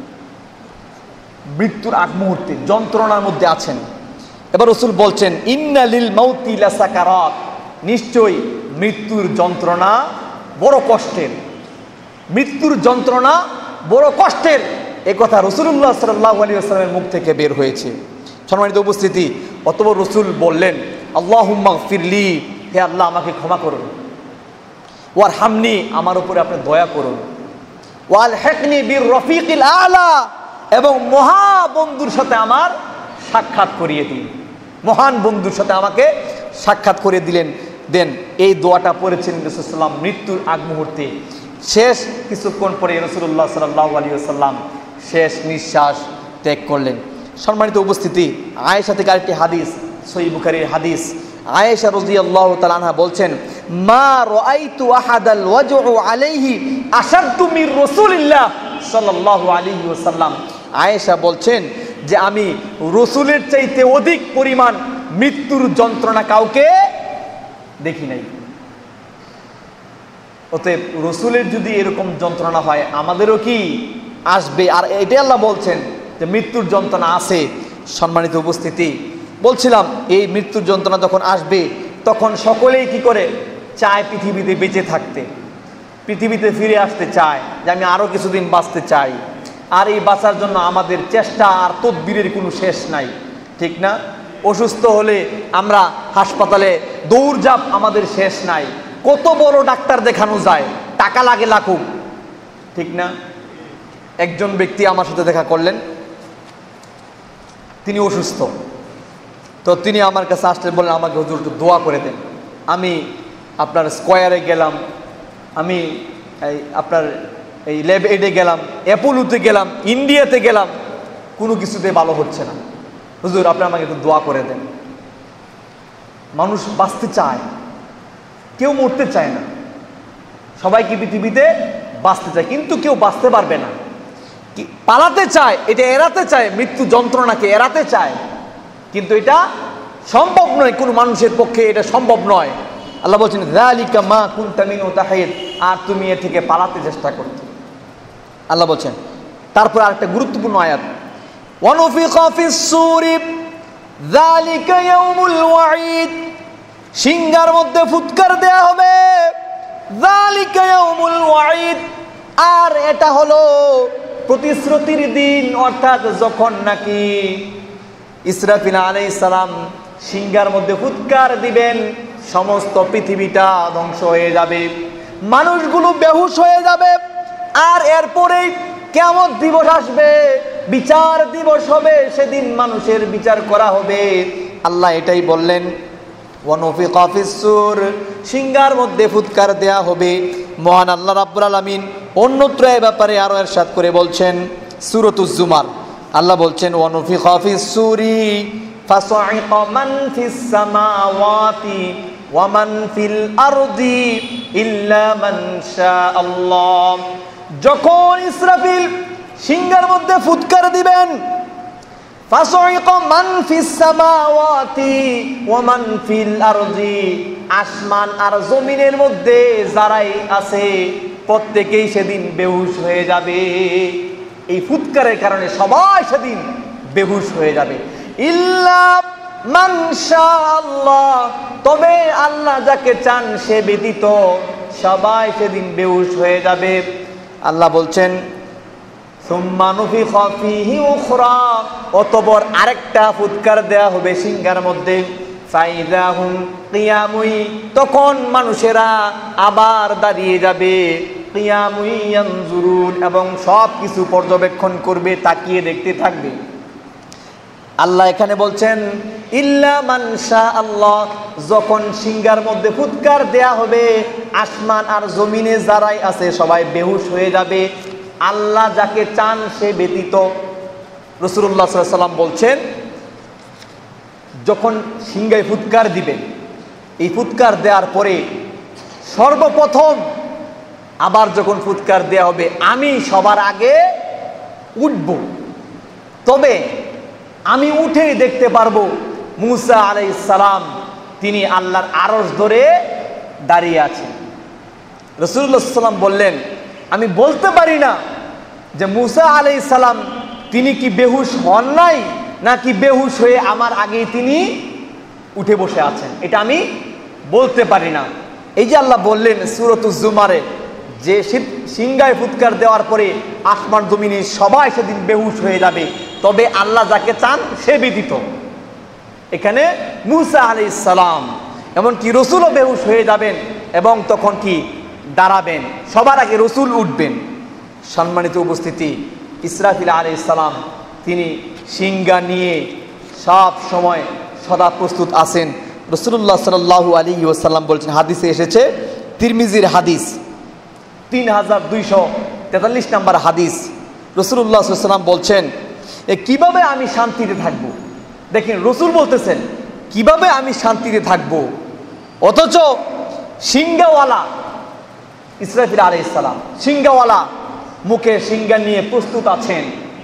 মৃত্যুর আগ মুহূর্তে, যন্ত্রণার মধ্যে আছেন। এবার রসুল বলছেন ইন্না লিল মাউতি লাসাকারাত, নিশ্চয়ই মৃত্যুর যন্ত্রণা বড় কষ্টের, মৃত্যুর যন্ত্রণা বড় কষ্টের। এ কথা রাসূলুল্লাহ সাল্লাল্লাহু আলাইহি ওয়াসাল্লামের মুখ থেকে বের হয়েছে। সম্মানিত উপস্থিতি, অতঃপর রসুল বললেন আল্লাহুম্মা গফিরলি, হে আল্লাহ আমাকে ক্ষমা করুন, ওয়ারহামনি, আমার উপরে আপনি দয়া করুন, ওয়ালহিকনি বির রফিকিল আলা, এবং মহাবন্ধুর সাথে আমার সাক্ষাৎ করিয়ে দিন, মহান বন্ধুর সাথে আমাকে সাক্ষাৎ করিয়ে দেন। এই দোয়াটা পড়েছেন রাসূল সাল্লাল্লাহু আলাইহি ওয়াসাল্লাম মৃত্যুর আগ মুহূর্তে। শেষ কিছুক্ষণ পরে রাসূলুল্লাহ সাল্লাল্লাহু আলাইহি ওয়াসাল্লাম শেষ নিঃশ্বাস ত্যাগ করলেন। সম্মানিত উপস্থিতি, আয়েশা থেকে আরেকটি হাদিস, সহিহ বুখারীর হাদিস। আয়েশা রাদিয়াল্লাহু তাআলা আনহা বলছেন মা রাআইতু আহাদাল ওয়াজউ আলাইহি আশাদ্দু মির রাসূলিল্লাহ সাল্লাল্লাহু আলাইহি ওয়াসাল্লাম। আয়েশা বলছেন যে আমি রসুলের চাইতে অধিক পরিমাণ মৃত্যুর যন্ত্রণা কাউকে দেখি নাই। অতএব রসুলের যদি এরকম যন্ত্রণা হয়, আমাদেরও কি আসবে? আর এটাই আল্লাহ বলছেন যে মৃত্যুর যন্ত্রণা আছে। সম্মানিত উপস্থিতি, বলছিলাম এই মৃত্যুর যন্ত্রণা যখন আসবে তখন সকলেই কি করে চায় পৃথিবীতে বেঁচে থাকতে, পৃথিবীতে ফিরে আসতে চায় যে আমি আরও কিছুদিন বাঁচতে চাই। আর এই বাঁচার জন্য আমাদের চেষ্টা আর তদবিরের কোনো শেষ নাই, ঠিক না? অসুস্থ হলে আমরা হাসপাতালে দৌড়ঝাঁপ, আমাদের শেষ নাই। কত বড় ডাক্তার দেখানো যায়, টাকা লাগে লাখুক, ঠিক না? একজন ব্যক্তি আমার সাথে দেখা করলেন, তিনি অসুস্থ। তো তিনি আমার কাছে আসলে বললেন আমাকে হুজুর একটু দোয়া করে দেন। আমি আপনার স্কয়ারে গেলাম, আমি আপনার এই ল্যাব এডে গেলাম, অ্যাপোলোতে গেলাম, ইন্ডিয়াতে গেলাম, কোনো কিছুতে ভালো হচ্ছে না। হুজুর আপনি আমাকে একটু দোয়া করে দেন। মানুষ বাঁচতে চায়, কেউ মরতে চায় না। সবাই কি পৃথিবীতে বাঁচতে চায়, কিন্তু কেউ বাঁচতে পারবে না। পালাতে চায়, এটা এড়াতে চায়, মৃত্যু যন্ত্রণাকে এড়াতে চায়, কিন্তু এটা সম্ভব নয়, কোনো মানুষের পক্ষে এটা সম্ভব নয়। আল্লাহ বলছেন যালিকা মা কুনতা মিনহু তাহিদ, আর তুমি এ থেকে পালাতে চেষ্টা করতে। আল্লাহ বলছেন তারপর আরেকটা গুরুত্বপূর্ণ আয়াত, ওয়ানুফিকা ফিস সূরি যালিকা ইয়াউমুল ওয়াঈদ, সিংহার মধ্যে ফুৎকার দেয়া হবে, যালিকা ইয়াউমুল ওয়াঈদ, আর এটা হলো প্রতিশ্রুতির দিন। অর্থাৎ যখন নাকি ইসরাফিল আলাইহিস সালাম সিংহার মধ্যে ফুৎকার দিবেন, সমস্ত পৃথিবীটা ধ্বংস হয়ে যাবে, মানুষগুলো বেহুশ হয়ে যাবে, আর এরপরেই কিয়ামত দিবস আসবে, বিচার দিবস হবে, সেদিন মানুষের বিচার করা হবে। আল্লাহ এটাই বললেন, ওয়ানুফিকা ফিস সূর, সিংহার মধ্যে ফুৎকার দেয়া হবে। মহান আল্লাহ রাব্বুল আলামিন অন্যত্র এই ব্যাপারে আরো ইরশাদ করে বলছেন, সূরাতুজ জুমার আল্লাহ বলছেন ওয়ানুফিকা ফিস সূরি ফাসাইকা মান ফিস সামাওয়াতি ওয়া মান ফিল আরদি ইল্লা মান শাআল্লাহ। যখন ইসরাফিল সিংহার মধ্যে ফুৎকার দিবেন, ফাসাইকা মান ফিস সামাওয়াতি ওয়া মান ফিল আরদি, আসমান আর জমিনের মধ্যে যারাই আছে প্রত্যেকেই সেদিন বেহুশ হয়ে যাবে। এই ফুৎকারের কারণে সবাই সেদিন বেহুশ হয়ে যাবে। ইল্লা মান শাআল্লাহ, তবে আল্লাহ যাকে চান সে ব্যতীত সবাই সেদিন বেহুশ হয়ে যাবে। আল্লাহ বলছেন সুম্মা নুফিখা ফীহি উখরা, অতঃপর আরেকটা ফুৎকার দেয়া হবে সিংহার মধ্যে, ফাইযা হুম কিয়ামুন, তখন মানুষেরা আবার দাঁড়িয়ে যাবে, কিয়ামুন ইয়ানজুরুন, এবং সব কিছু পর্যবেক্ষণ করবে, তাকিয়ে দেখতে থাকবে। আল্লাহ এখানে বলছেন ইল্লা মান শাআল্লাহ, যখন সিংহার মধ্যে ফুৎকার দেয়া হবে, আসমান আর জমিনে যারাই আছে সবাই বেহুশ হয়ে যাবে, আল্লাহ যাকে চান সে ব্যতীত। রাসূলুল্লাহ সাল্লাল্লাহু আলাইহি ওয়াসাল্লাম বলছেন যখন সিংহায় ফুৎকার দিবে, এই ফুৎকার দেওয়ার পরে সর্বপ্রথম আবার যখন ফুৎকার দেয়া হবে, আমি সবার আগে উঠব, তবে আমি উঠেই দেখতে পারবো মুসা আলাইহিস সালাম তিনি আল্লাহর আরশ ধরে দাঁড়িয়ে আছেন। রাসূলুল্লাহ সাল্লাল্লাহু আলাইহি ওয়াসাল্লাম বললেন আমি বলতে পারি না যে মুসা আলাইহিস সালাম তিনি কি বেহুশ হন নাই, নাকি বেহুশ হয়ে আমার আগেই তিনি উঠে বসে আছেন, এটা আমি বলতে পারি না। এই যে আল্লাহ বললেন সূরাতুজ জুমারে যে সিংহায় ফুৎকার দেওয়ার পরে আসমান জমিনে সবাই সেদিন বেহুশ হয়ে যাবে, তবে আল্লাহ যাকে চান সে ব্যতীত। এখানে মুসা আলাইহিস সালাম এমনকি রসুলও বেহুশ হয়ে যাবেন, এবং তখন কি দাঁড়াবেন, সবার আগে রসুল উঠবেন। সম্মানিত উপস্থিতি, ইসরাফিল আলাইহিস সালাম তিনি সিংহা নিয়ে সব সময় সদা প্রস্তুত আছেন। রাসূলুল্লাহ সাল্লাল্লাহু আলাইহি ওয়াসাল্লাম বলছেন, হাদিসে এসেছে, তিরমিজির হাদিস 3243 নম্বর হাদিস, রাসূলুল্লাহ সাল্লাল্লাহু আলাইহি ওয়াসাল্লাম বলছেন কিভাবে আমি শান্তিতে থাকব। দেখেন রসুল বলতেছেন কিভাবে আমি শান্তিতে থাকব, অথচ সিংহাওয়ালা ইসরাফিল আলাইহিস সালাম সিংহাওয়ালা মুখে সিংহা নিয়ে প্রস্তুত আছেন।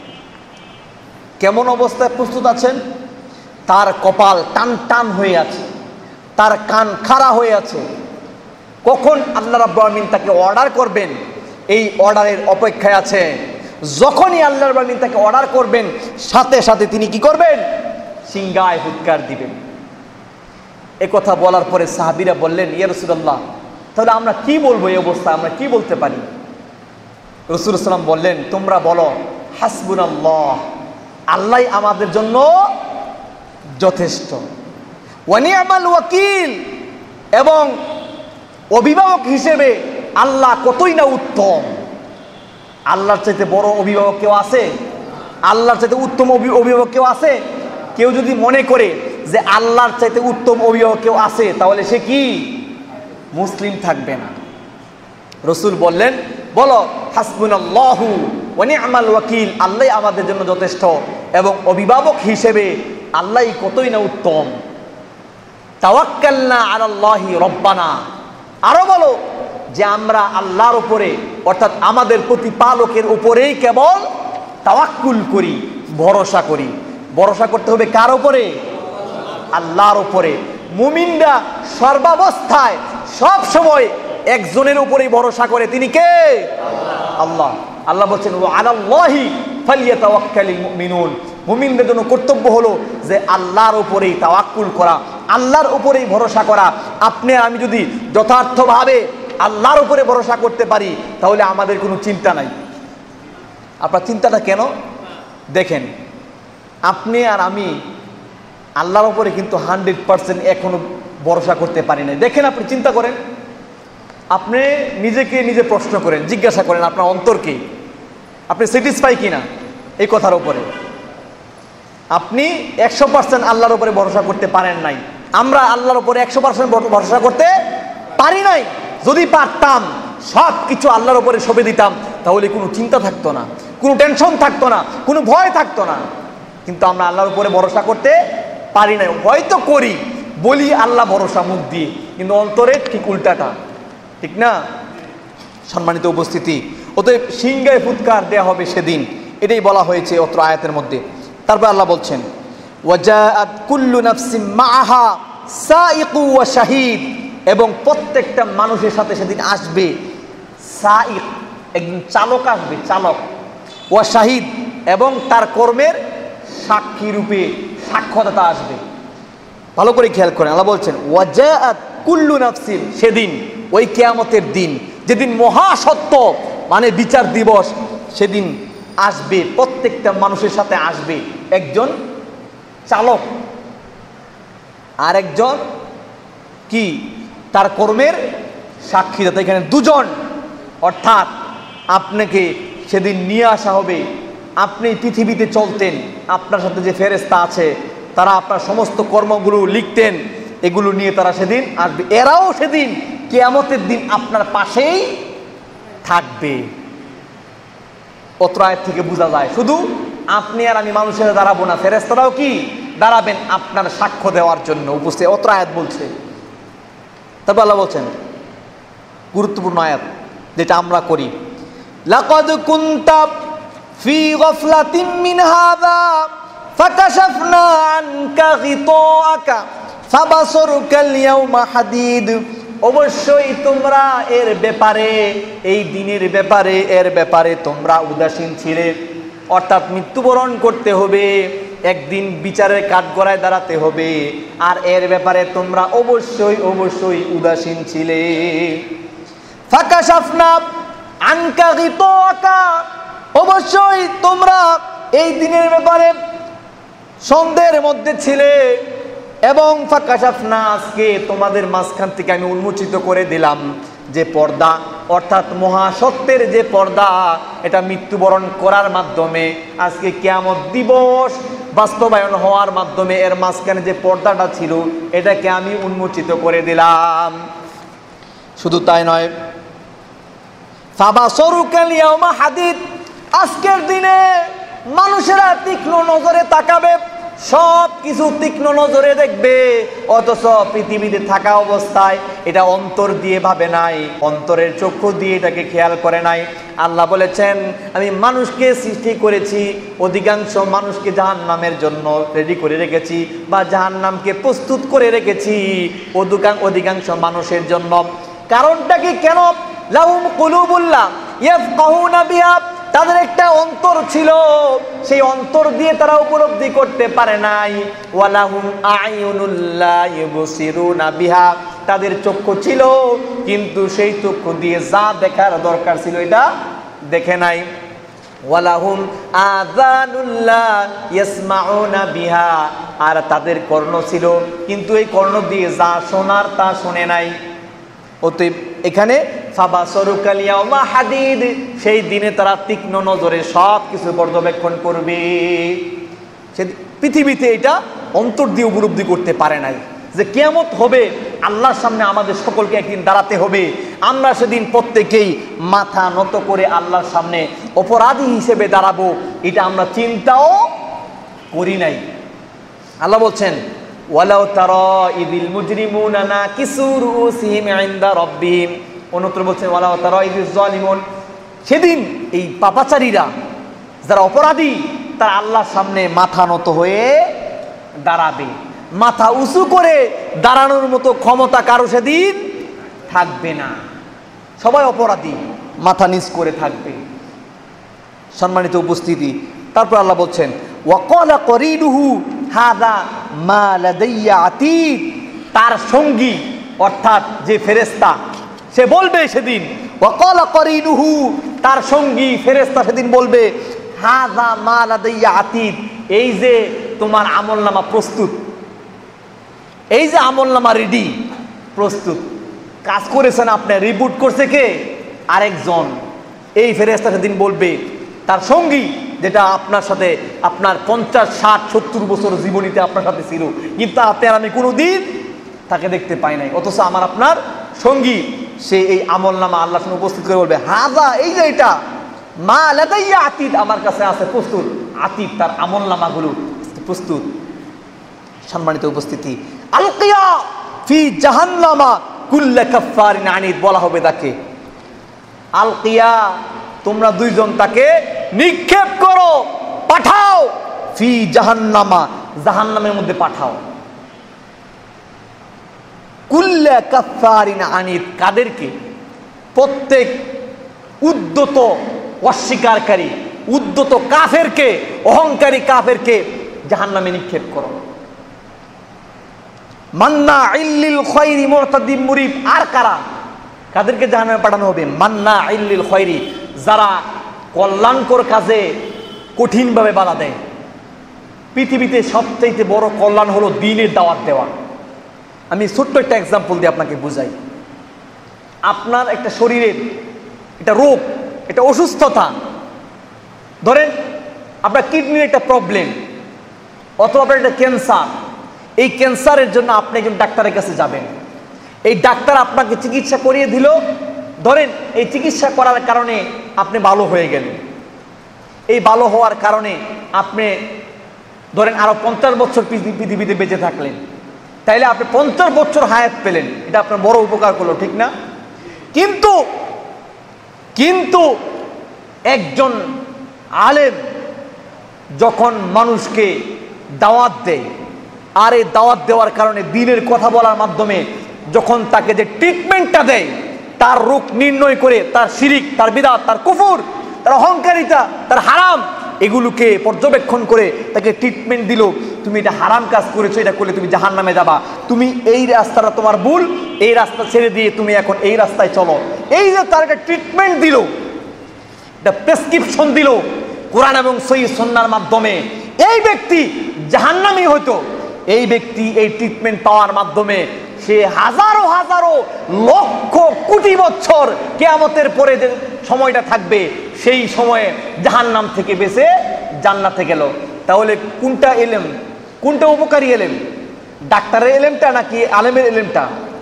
কেমন অবস্থায় প্রস্তুত আছেন? তার কপাল টান টান হয়ে আছে, তার কান খাড়া হয়ে আছে। কখন আল্লাহ রাব্বুল আলামিন তাকে অর্ডার করবেন, এই অর্ডারের অপেক্ষায় আছে। যখনই আল্লাহ রাব্বুল আলামিন তাকে অর্ডার করবেন, সাথে সাথে তিনি কি করবেন? সিংগায় হুৎকার দিবেন। এ কথা বলার পরে সাহাবীরা বললেন, ইয়া রাসূলুল্লাহ, তাহলে আমরা কি বলবো? এই অবস্থা আমরা কি বলতে পারি? রাসূলুল্লাহ সাল্লাল্লাহু আলাইহি ওয়াসাল্লাম বললেন, তোমরা বলো হাসবুনাল্লাহ, আল্লাহই আমাদের জন্য যথেষ্ট, ওয়া নি'মাল ওয়াকিল, এবং অভিভাবক হিসেবে আল্লাহ কতই না উত্তম। আল্লাহর চাইতে বড় অভিভাবক কেউ আছে? আল্লাহর চাইতে উত্তম অভিভাবক কেউ আছে? কেউ যদি মনে করে যে আল্লাহর চাইতে উত্তম অভিভাবক কেউ আছে, তাহলে সে কি মুসলিম থাকবে না। রাসূল বললেন, বলো হাসবুনাল্লাহু ওয়া নি'মাল ওয়াকিল, আল্লাহ আমাদের জন্য যথেষ্ট এবং অভিভাবক হিসেবে আল্লাহই কতই না উত্তম। তাওয়াক্কালনা আলাল্লাহি রব্বানা, আরো বলো যে আমরা আল্লাহর উপরে অর্থাৎ আমাদের প্রতিপালকের উপরেই কেবল তাওয়াক্কুল করি, ভরসা করি। ভরসা করতে হবে কার উপরে? আল্লাহর উপরে। মুমিনরা সর্বাবস্থায় সব সময় একজনের উপরেই ভরসা করে, তিনি কে? আল্লাহ। আল্লাহ বলছেন, ওয়া আলাল্লাহি ফালইয়াতাওয়াক্কালিল মুমিনুন, মুমিনদের জন্য কর্তব্য হলো যে আল্লাহর উপরেই তাওয়াক্কুল করা, আল্লাহর উপরেই ভরসা করা। আপনি আমি যদি যথার্থভাবে আল্লাহর উপরে ভরসা করতে পারি, তাহলে আমাদের কোনো চিন্তা নাই। আপনার চিন্তাটা কেন? দেখেন, আপনি আর আমি আল্লাহর উপরে কিন্তু 100% এখনো ভরসা করতে পারি না। দেখেন, আপনি চিন্তা করেন, আপনি নিজেকে নিজে প্রশ্ন করেন, জিজ্ঞাসা করেন আপনার অন্তরকে, আপনি স্যাটিসফাই কিনা এই কথার উপরে। আপনি 100% আল্লাহর উপরে ভরসা করতে পারেন নাই। আমরা আল্লাহর উপরে 100% ভরসা করতে পারি নাই। যদি পারতাম, সব কিছু আল্লাহর উপরে সঁপে দিতাম, তাহলে কোনো চিন্তা থাকতো না, কোনো টেনশন থাকতো না, কোনো ভয় থাকতো না। কিন্তু আমরা আল্লাহর উপরে ভরসা করতে পারি নাই। হয়তো করি, বলি আল্লাহ ভরসা মুখ দিয়ে, কিন্তু অন্তরে ঠিক উল্টাটা, ঠিক না? সম্মানিত উপস্থিতি, অতএব সিংহায় ফুৎকার দেয়া হবে সেদিন, এটাই বলা হয়েছে অত্র আয়াতের মধ্যে। তারপর আল্লাহ বলছেন, ওয়াজাআত কুল্লু নাফসিম মাআহা সাইকু ওয়া শাহিদ, এবং প্রত্যেকটা মানুষের সাথে সেদিন আসবে সাইক, একজন চালক আসবে, চালক, ওয়া শাহিদ, এবং তার কর্মের সাক্ষী রূপে সাক্ষ্যদাতা আসবে। ভালো করে খেয়াল করেন, আল্লাহ বলছেন ওয়াজাআত কুল্লু নাফসিন, সেদিন ওই কিয়ামতের দিন, যেদিন মহাসত্য মানে বিচার দিবস, সেদিন আসবে প্রত্যেকটা মানুষের সাথে আসবে একজন চালক আর একজন কি তার কর্মের সাক্ষীদাতা। এখানে দুজন, অর্থাৎ আপনাকে সেদিন নিয়ে আসা হবে। আপনি পৃথিবীতে চলতেন, আপনার সাথে যে ফেরেশতা আছে তারা আপনার সমস্ত কর্মগুলো লিখতেন, এগুলো নিয়ে তারা সেদিন আসবে। এরাও সেদিন কিয়ামতের দিন আপনার পাশেই থাকবে। অত্র আয়াত থেকে বোঝা যায় শুধু আপনি আর আমি মানুষেরা দাঁড়াবো না, ফেরেশতারাও কি দাঁড়াবেন আপনার সাক্ষ্য দেওয়ার জন্য উপস্থিত। অত্র আয়াত বলছে। তবে আল্লাহ বলছেন গুরুত্বপূর্ণ আয়াত, যেটা আমরা করি, লাকাদ কুনতা ফি গাফলাতিন মিন হাযা ফাকাশাফনা আনকা গিতাআকা ফাবাসরুকাল ইয়াওমা হাদীদ। অবশ্যই তোমরা এর ব্যাপারে, এই দিনের ব্যাপারে, এর ব্যাপারে তোমরা উদাসীন ছিলে। অর্থাৎ মৃত্যুবরণ করতে হবে, একদিন বিচারের কাঠগড়ায় দাঁড়াতে হবে, আর এর ব্যাপারে তোমরা অবশ্যই অবশ্যই উদাসীন ছিলে। ফাকাশাফনা আনকা গিতাআকা, অবশ্যই তোমরা এই দিনের ব্যাপারে সন্দেহের মধ্যে ছিলে, এবং ফাকাশাফনা, আজকে তোমাদের মাঝখান থেকে আমি উন্মোচিত করে দিলাম যে পর্দা, অর্থাৎ মহাসত্যের যে পর্দা, এটা মৃত্যুবরণ করার মাধ্যমে আজকে কিয়ামত দিবস বাস্তবায়ন হওয়ার মাধ্যমে এর মাঝখানে যে পর্দাটা ছিল এটাকে আমি উন্মোচিত করে দিলাম। শুধু তাই নয়, ফাবাসরুকাল ইয়াওমা হাদীদ, আজকের দিনে মানুষেরা তীক্ষ্ণ নজরে তাকাবে, সব কিছু তীক্ষ্ণ নজরে দেখবে, অথচ পৃথিবীতে থাকা অবস্থায় এটা অন্তর দিয়ে ভাবে নাই, অন্তরের চক্ষু দিয়ে এটাকে খেয়াল করে নাই। আল্লাহ বলেছেন আমি মানুষকে সৃষ্টি করেছি, অধিকাংশ মানুষকে জাহান্নামের জন্য রেডি করে রেখেছি বা জাহান্নামকে প্রস্তুত করে রেখেছি অধিকাংশ মানুষের জন্য। কারণটা কি? কেন? লাহুম কুলুবুল্লাহ ইয়াফকাহুনা বিহা, তাদের একটা অন্তর ছিল, সেই অন্তর দিয়ে তারা উপলব্ধি করতে পারে নাই। ওয়ালাহুম আয়ুনুল লা ইউবসিরুনা বিহা, তাদের চক্ষু ছিল কিন্তু সেই চক্ষু দিয়ে যা দেখার দরকার ছিল এটা দেখে নাই। ওয়ালাহুম আযানুল লা ইয়াসমাউনা বিহা, আর তাদের কর্ণ ছিল কিন্তু এই কর্ণ দিয়ে যা শোনার তা শুনে নাই। অতএব এখানে ফাবাসরুকাল ইয়াউমা হাদিদ, সেই দিনে তারা তীক্ষ্ণ নজরে সব কিছু পর্যবেক্ষণ করবে। সে পৃথিবীতে এটা অন্তর দিয়ে উপলব্ধি করতে পারে নাই যে কিয়ামত হবে, আল্লাহর সামনে আমাদের সকলকে একদিন দাঁড়াতে হবে। আমরা সেদিন প্রত্যেকেই মাথা নত করে আল্লাহর সামনে অপরাধী হিসেবে দাঁড়াবো, এটা আমরা চিন্তাও করি নাই। আল্লাহ বলছেন ওয়ালাউ তারা ইদিল মুজরিমুনা নাকিসু রুউসিহিম ইনদা রাব্বিহিম, অন্যত্র বলছেন ওয়ালাউ তারা ইদিজ জালিমুন, সেদিন এই পাপাচারীরা যারা অপরাধী তারা আল্লাহর সামনে মাথা নত হয়ে দাঁড়াবে। মাথা উঁচু করে দাঁড়ানোর মতো ক্ষমতা কারো সেদিন থাকবে না, সবাই অপরাধী, মাথা নিচ করে থাকবে। সম্মানিত উপস্থিতি, তারপর আল্লাহ বলছেন ওয়াকালা করিনুহু হাযা মা লাদাইয়া আতীদ, তার সঙ্গী অর্থাৎ যে ফেরেশতা সে বলবে সেদিন, ওয়াকালা করিনুহু, তার সঙ্গী ফেরেশতা সেদিন বলবে হাযা মা লাদাইয়া আতীদ, এই যে তোমার আমলনামা প্রস্তুত, এই যে আমলনামা রেডি প্রস্তুত, কাজ করেছেন আপনি, রিপোর্ট করছে কে? আরেকজন। এই ফেরেশতা সেদিন বলবে তার সঙ্গী, যেটা আপনার সাথে আপনার 50, 60, 70 বছর জীবনীতে আপনার সাথে ছিল, কিন্তু আপনি আর আমি কোনোদিন তাকে দেখতে পাই নাই, অথচ আমার আপনার সঙ্গী, সে এই আমলনামা আল্লাহর সামনে উপস্থিত করে বলবে হাযা, এই যে এটা মা লাদাইয়া আতীদ, আমার কাছে আছে প্রস্তুত, আতীদ তার আমলনামাগুলো প্রস্তুত। সম্মানিত উপস্থিতি, আলকিয়া ফি জাহান্নামা কুল্লা কাফফারিন আনিদ, বলা হবে তাকে আলকিয়া, তোমরা দুইজন তাকে নিক্ষেপ করো, পাঠাও, ফি জাহান্নামা, জাহান্নামের মধ্যে পাঠাও। কুল্লা কাফফারিন আনিদ, কাদেরকে? প্রত্যেক উদ্যত অস্বীকারী, উদ্যত কাফেরকে, অহংকারী কাফেরকে জাহান্নামে নিক্ষেপ করো। মান্না ইল্লিল খায়রি মুরতাদিম মুরিব, আর কারা? কাদেরকে জাহান্নামে পাঠানো হবে? মান্না ইল্লিল খায়রি, যারা কল্যাণকর কাজে কঠিনভাবে বাধা দেয়। পৃথিবীতে সবচাইতে বড় কল্যাণ হলো দ্বীনের দাওয়াত দেওয়া। আমি ছোট্ট একটা এক্সাম্পল দিয়ে আপনাকে বুঝাই। আপনার একটা শরীরের একটা রোগ, একটা অসুস্থতা, ধরেন আপনার কিডনির একটা প্রবলেম, অথবা আপনার একটা ক্যান্সার। এই ক্যান্সারের জন্য আপনি একজন ডাক্তারের কাছে যাবেন, এই ডাক্তার আপনাকে চিকিৎসা করিয়ে দিল, ধরেন এই চিকিৎসা করার কারণে আপনি ভালো হয়ে গেলেন। এই ভালো হওয়ার কারণে আপনি ধরেন আরো 50 বছর পৃথিবীতে বেঁচে থাকলেন, তাইলে আপনি 50 বছর হায়াত পেলেন, এটা আপনার বড় উপকার করলো, ঠিক না? কিন্তু একজন আলেম যখন মানুষকে দাওয়াত দেয়, আর এই দাওয়াত দেওয়ার কারণে দ্বীনের কথা বলার মাধ্যমে যখন তাকে যে ট্রিটমেন্টটা দেয়, তার রোগ নির্ণয় করে, তার শিরিক, তার বিদআত, তার কুফর, তার অহংকারিতা, তার হারাম, এগুলোকে পর্যবেক্ষণ করে তাকে ট্রিটমেন্ট দিল, তুমি এটা হারাম কাজ করেছো, এটা করলে তুমি জাহান্নামে যাবা, তুমি এই রাস্তাটা তোমার ভুল, এই রাস্তা ছেড়ে দিয়ে তুমি এখন এই রাস্তায় চলো। এই যে তার একটা ট্রিটমেন্ট দিল, একটা প্রেসক্রিপশন দিল কোরআন এবং সহিহ সুন্নাহর মাধ্যমে, এই ব্যক্তি জাহান্নামী হতো। এই ব্যক্তি এই ট্রিটমেন্ট পাওয়ার মাধ্যমে সে হাজারো হাজারো লক্ষ কোটি বছর কিয়ামতের পরে যে সময়টা থাকবে, সেই সময়ে জাহান্নাম থেকে বেঁচে জান্নাতে গেল। তাহলে কোনটা এলেম, কোনটা উপকারী এলেম? ডাক্তারের এলেমটা নাকি আলেমের এলেমটা?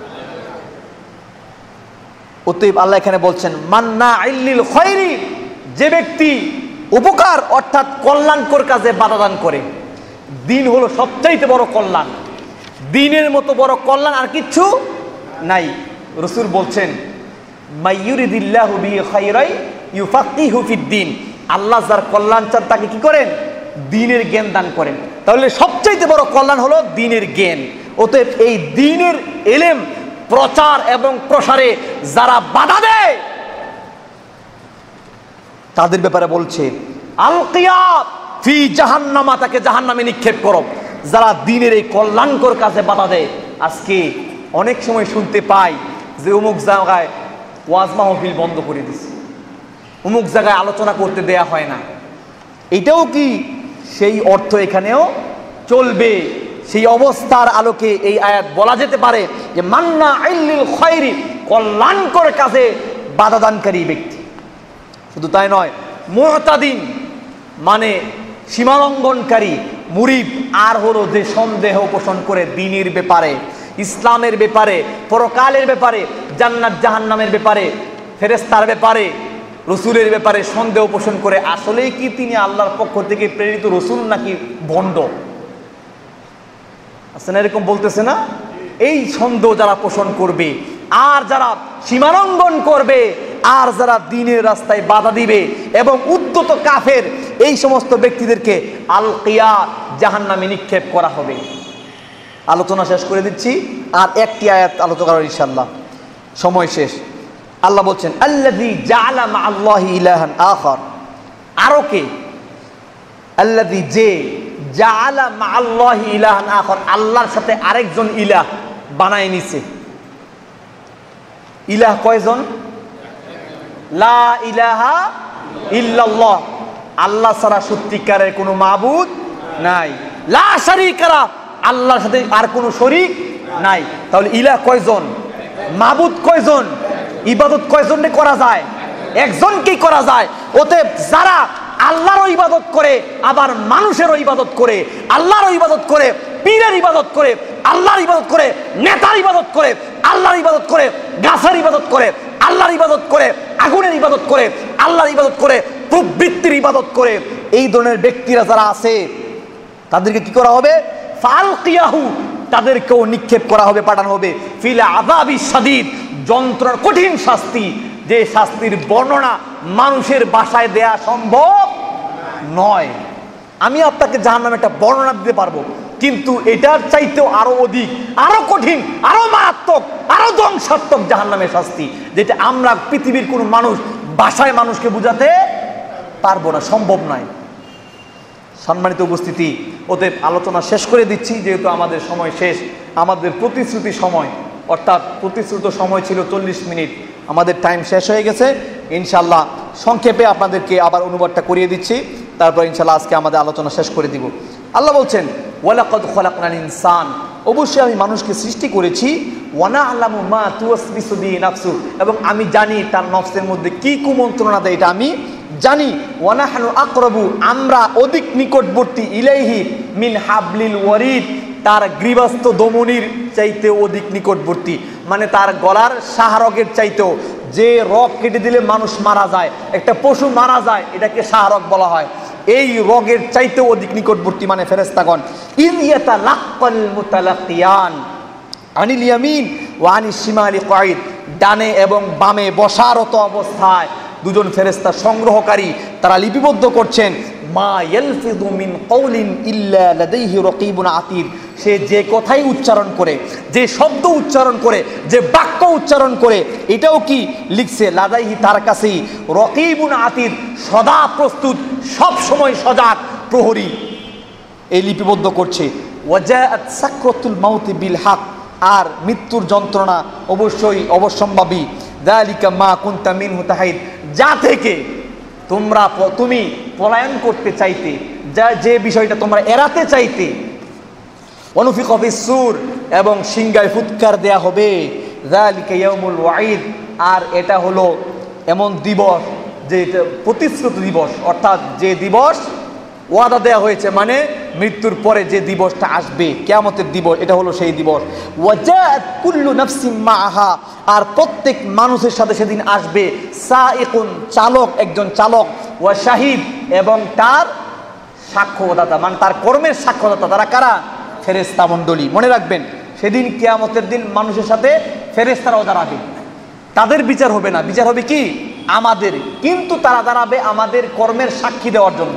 অতএব আল্লাহ এখানে বলছেন মান্না ইল্লিল খায়রি, যে ব্যক্তি উপকার অর্থাৎ কল্যাণকর কাজে বাধা দান করে। দ্বীন হলো সবচাইতে বড় কল্যাণ, দ্বীনের মতো বড় কল্যাণ আর কিচ্ছু নাই। রাসূল বলছেন মাইয়ুরিদিল্লাহু বিহি খায়রাই ইউফাক্কিহু ফিদ্দীন, আল্লাহ যার কল্যাণ চান তাকে কি করেন? দ্বীনের জ্ঞান দান করেন। তাহলে সবচাইতে বড় কল্যাণ হলো দ্বীনের জ্ঞান। অতএব এই দ্বীনের ইলম প্রচার এবং প্রসারে যারা বাধা দেয়, তাদের ব্যাপারে বলছে আলকিয়া ফি জাহান্নামা, তাকে জাহান্নামে নিক্ষেপ করো। যারা দ্বীনের এই কল্যাণকর কাজে বাধা দেয়। আজকে অনেক সময় শুনতে পাই যে অমুক জায়গায় ওয়াজ মাহফিল বন্ধ করে দিছে, অমুক জায়গায় আলোচনা করতে দেয়া হয় না। এটাও কি সেই অর্থ এখানেও চলবে? সেই অবস্থার আলোকে এই আয়াত বলা যেতে পারে যে মান্না আইলিল খায়রি, কল্যাণকর কাজে বাধাদানকারী ব্যক্তি। শুধু তাই নয়, মুতাদিন মানে সীমালঙ্ঘনকারী, মুরিব আর হলো যে সন্দেহ পোষণ করে দ্বীনের ব্যাপারে, ইসলামের ব্যাপারে, পরকালের ব্যাপারে, জান্নাত জাহান্নামের ব্যাপারে, ফেরেশতার ব্যাপারে, রসুলের ব্যাপারে সন্দেহ পোষণ করে। আসলেই কি তিনি আল্লাহর পক্ষ থেকে প্রেরিত রসুল নাকি ভণ্ড? আসলে এরকম বলতেছে না? এই সন্দেহ যারা পোষণ করবে, আর যারা সীমালঙ্ঘন করবে, আর যারা দ্বীনের রাস্তায় বাধা দিবে এবং উদ্যত কাফের, এই সমস্ত ব্যক্তিদেরকে আলকিয়া জাহান্নামে নিক্ষেপ করা হবে। আলোচনা শেষ করে দিচ্ছি, আর একটি আয়াত আলোচনা করার ইনশাআল্লাহ, সময় শেষ। আল্লাহ বলছেন আল্লাযী জাআলা মা'আল্লাহি ইলাহান আখার, আরো কে? আল্লাযী, যে, জাআলা মা'আল্লাহি ইলাহান আখার, আল্লাহর সাথে আরেকজন ইলাহ বানায় নিছে। ইলাহ কয়জন? লা ইলাহা ইল্লাল্লাহ, আল্লাহ ছাড়া সত্যিকারের কোনো মাবুদ নাই। লা শারীকা লাহ, আল্লাহর সাথে আর কোনো শরীক নাই। তাহলে ইলাহ কয়জন? মাবুদ কয়জন? ইবাদত কয়জনকে করা যায়? একজনকেই করা যায়। অতএব যারা আল্লাহরও ইবাদত করে, আবার মানুষেরও ইবাদত করে, আল্লাহরও ইবাদত করে, পীরের ইবাদত করে, আল্লাহর ইবাদত করে, নেতার ইবাদত করে, আল্লাহর ইবাদত করে, গাছের ইবাদত করে, আল্লাহর ইবাদত করে, আগুনের ইবাদত করে, আল্লাহর ইবাদত করে, প্রবৃত্তির ইবাদত করে, এই ধরনের ব্যক্তিরা যারা আছে তাদেরকে কি করা হবে? ফালকিয়াহু, তাদেরকেও নিক্ষেপ করা হবে, পাঠানো হবে ফিল আযাবি শাদীদ, যন্ত্রণার কঠিন শাস্তি, যে শাস্তির বর্ণনা মানুষের ভাষায় দেয়া সম্ভব নয়। আমি আপনাকে জাহান্নামের একটা বর্ণনা দিতে পারবো, কিন্তু এটার চাইতেও আরো অধিক, আরো কঠিন, আরো মারাত্মক, আরো ধ্বংসাত্মক জাহান্নামের শাস্তি, যেটা আমরা পৃথিবীর কোনো মানুষ ভাষায় মানুষকে বুঝাতে পারবো না, সম্ভব নয়। সম্মানিত উপস্থিতি, অতএব আলোচনা শেষ করে দিচ্ছি, যেহেতু আমাদের সময় শেষ। আমাদের প্রতিশ্রুতি সময়, অর্থাৎ প্রতিশ্রুত সময় ছিল 40 মিনিট, আমাদের টাইম শেষ হয়ে গেছে। ইনশাআল্লাহ সংক্ষেপে আপনাদেরকে আবার অনুবাদটা করিয়ে দিচ্ছি, তারপর ইনশাআল্লাহ আজকে আমাদের আলোচনা শেষ করে দিব। আল্লাহ বলছেন ওয়ালাকাদ খালাকনাল ইনসান, অবশ্যই আমি মানুষকে সৃষ্টি করেছি, ওয়া না'লামু মা তুওয়াসবিসু বিহি নাফসু, এবং আমি জানি তার নফসের মধ্যে কি কুমন্ত্রণা দেয়, এটা আমি জানি। ওয়া নাহনু আকরাবু, আমরা অধিক নিকটবর্তী, ইলাইহি মিন হাবলিল ওয়ারিদ, তার গ্রীবাস্ত দমনির চাইতে অধিক নিকটবর্তী, মানে তার গলার শাহরগের চাইতেও, যে রগ কেটে দিলে মানুষ মারা যায়, একটা পশু মারা যায়, এটাকে শাহরগ বলা হয়, এই রগের চাইতেও অধিক নিকটবর্তী মানে ফেরেশতাগণ। ইয ইয়াতালাক্কাল মুতালাক্কিয়ান আনিল ইয়ামিন ওয়া আনিশ শিমালি কাঈদ, ডানে এবং বামে বসারত অবস্থায় দুজন ফেরেশতা সংগ্রহকারী, তারা লিপিবদ্ধ করছেন মা ইয়ালফিযু মিন কাওলিন ইল্লা লাদাইহি রাকীবুন আতীদ, সে যে কথাই উচ্চারণ করে, যে শব্দ উচ্চারণ করে, যে বাক্য উচ্চারণ করে, এটাও কি লিখছে? লাদাইহি, তার কাছেই, রাকীবুন আতীদ, সদা প্রস্তুত, সব সময় সজাগ প্রহরী, এই লিপিবদ্ধ করছে। ওয়াজাআত সাকরাতুল মাউতি বিল হক, আর মৃত্যুর যন্ত্রণা অবশ্যই অবশ্যম্ভাবী। যালিকা মা কুনতা মিনহু তাহিদ, যা থেকে তুমি পলায়ন করতে চাইতে, যে বিষয়টা তোমরা এড়াতে চাইতে। ওয়ানুফিখা ফিস সূর, এবং সিংহায় ফুৎকার দেয়া হবে। যালিকা ইয়াউমুল ওয়াঈদ, আর এটা হলো এমন দিবস, যে প্রতিশ্রুত দিবস, অর্থাৎ যে দিবস ওয়াদা দেয়া হয়েছে, মানে মৃত্যুর পরে যে দিবসটা আসবে, কিয়ামতের দিবস, এটা হলো সেই দিবস। ওয়াজাআত কুল্লু নাফসিন মাআহা, আর প্রত্যেক মানুষের সাথে সেদিন আসবে সাইকুন, চালক, একজন চালক, ওয়া শাহিদ, এবং তার সাক্ষ্যদাতা, মানে তার কর্মের সাক্ষ্যদাতা। তারা কারা? ফেরেশতা মণ্ডলী। মনে রাখবেন, সেদিন কিয়ামতের দিন মানুষের সাথে ফেরেশতারাও দাঁড়াবে, তাদের বিচার হবে না, বিচার হবে কি? আমাদের। কিন্তু তারা দাঁড়াবে আমাদের কর্মের সাক্ষী দেওয়ার জন্য।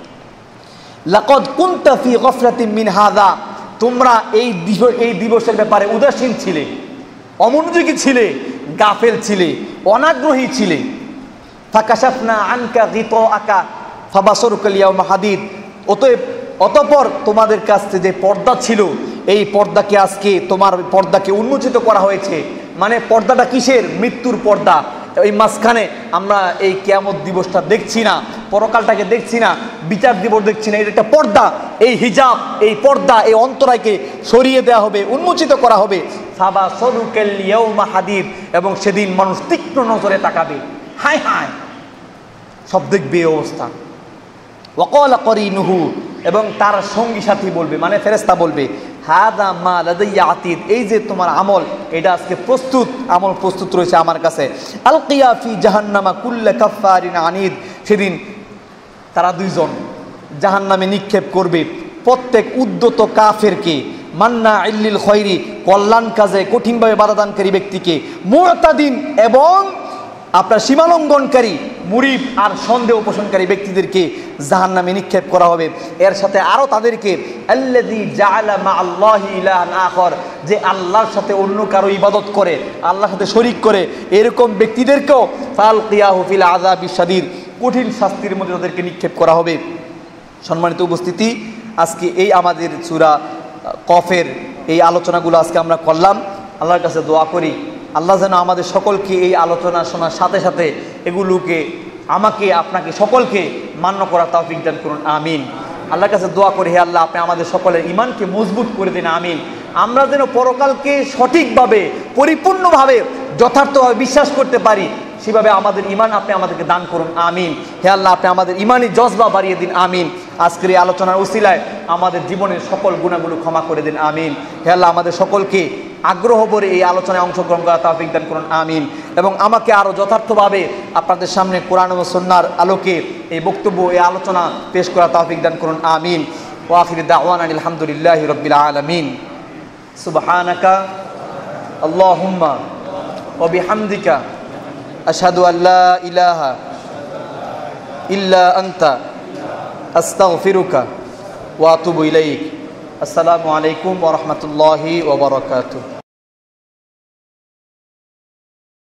লাকাদ কুনতা ফি গাফলাতিন মিন হাযা, তোমরা এই দিবসের ব্যাপারে উদাসীন ছিলে, অমনোযোগী ছিলে, গাফেল ছিলে, অনাগ্রহী ছিলে। ফাকাশাফনা আনকা গিতাআকা ফাবাসরুকাল ইয়াওমা হাদিদ। অতঃপর তোমাদের কাছে যে পর্দা ছিল এই পর্দাকে আজকে তোমার পর্দাকে উন্মোচিত করা হয়েছে। মানে পর্দাটা কিসের? মৃত্যুর পর্দা। এই মাঝখানে আমরা এই কিয়ামত দিবসটা দেখছি না, পরকালটাকে দেখছি না, বিচার দিবস দেখছি না। এটা একটা পর্দা। এই হিজাব, এই পর্দা, এই অন্তরায়কে সরিয়ে দেওয়া হবে, উন্মোচিত করা হবে। ফাবাসরুকাল ইয়াওমা হাদিদ। এবং সেদিন মানুষ তীক্ষ্ণ নজরে তাকাবে, হায় হায়, সব দেখবে এই অবস্থা। ওয়াকালা করিনুহু, এবং তার সঙ্গী সাথী বলবে, মানে ফেরেশতা বলবে, হাদা মা লাদাইয়া আতীদ, এই যে তোমার আমল, এটা আজকে প্রস্তুত, আমল প্রস্তুত রয়েছে আমার কাছে। আলকিয়া ফি জাহান্নামা কুল্লা কাফফারিন আনিদ। সেদিন তারা দুইজন জাহান্নামে নিক্ষেপ করবে প্রত্যেক উদ্যত কাফেরকে, মান্না ইল্লিল খৈরি, কল্যাণ কাজে কঠিনভাবে বাধাদানকারী ব্যক্তিকে, মুতাদিন, এবং আপনার সীমালঙ্ঘনকারী, মুরিব আর সন্দেহ পোষণকারী ব্যক্তিদেরকে জাহান্নামে নিক্ষেপ করা হবে। এর সাথে আরও তাদেরকে আল্লাযী জাআলা মা'আল্লাহি ইলাহান আখর, যে আল্লাহর সাথে অন্য কারো ইবাদত করে, আল্লাহর সাথে শরীক করে, এরকম ব্যক্তিদেরকেও ফালকিয়াহু ফিল আযাবিশ শাদীদ, কঠিন শাস্তির মধ্যে তাদেরকে নিক্ষেপ করা হবে। সম্মানিত উপস্থিতি, আজকে এই আমাদের সূরা কফের এই আলোচনাগুলো আজকে আমরা করলাম। আল্লাহর কাছে দোয়া করি আল্লাহ যেন আমাদের সকলকে এই আলোচনা শোনার সাথে সাথে এগুলোকে, আমাকে, আপনাকে, সকলকে মান্য করার তৌফিক দান করুন, আমিন। আল্লাহর কাছে দোয়া করি, হে আল্লাহ, আপনি আমাদের সকলের ঈমানকে মজবুত করে দিন, আমিন। আমরা যেন পরকালকে সঠিকভাবে, পরিপূর্ণভাবে, যথার্থভাবে বিশ্বাস করতে পারি, সেভাবে আমাদের ঈমান আপনি আমাদেরকে দান করুন, আমিন। হে আল্লাহ, আপনি আমাদের ঈমানি জজবা বাড়িয়ে দিন, আমিন। আজকের এই আলোচনার উসিলায় আমাদের জীবনের সকল গুনাহগুলো ক্ষমা করে দিন, আমিন। হে আল্লাহ, আমাদের সকলকে আগ্রহ ভরে এই আলোচনায় অংশগ্রহণ করার তৌফিক দান করুন, আমিন। এবং আমাকে আরও যথার্থভাবে আপনাদের সামনে কোরআন ও সুন্নাহর আলোকে এই বক্তব্য, এই আলোচনা পেশ করার তৌফিক দান করুন, আমিন। ওয়া আখিরু দাওয়ানা আলহামদুলিল্লাহি রাব্বিল আলামিন। সুবহানাকা আল্লাহুম্মা ওয়া বিহামদিকা আশহাদু আল্লা ইলাহা ইল্লা আনতা আস্তাগফিরুকা ওয়া আতুবু ইলাইক। আসসালামু আলাইকুম ওয়া রাহমাতুল্লাহি ওয়া বারাকাতুহু।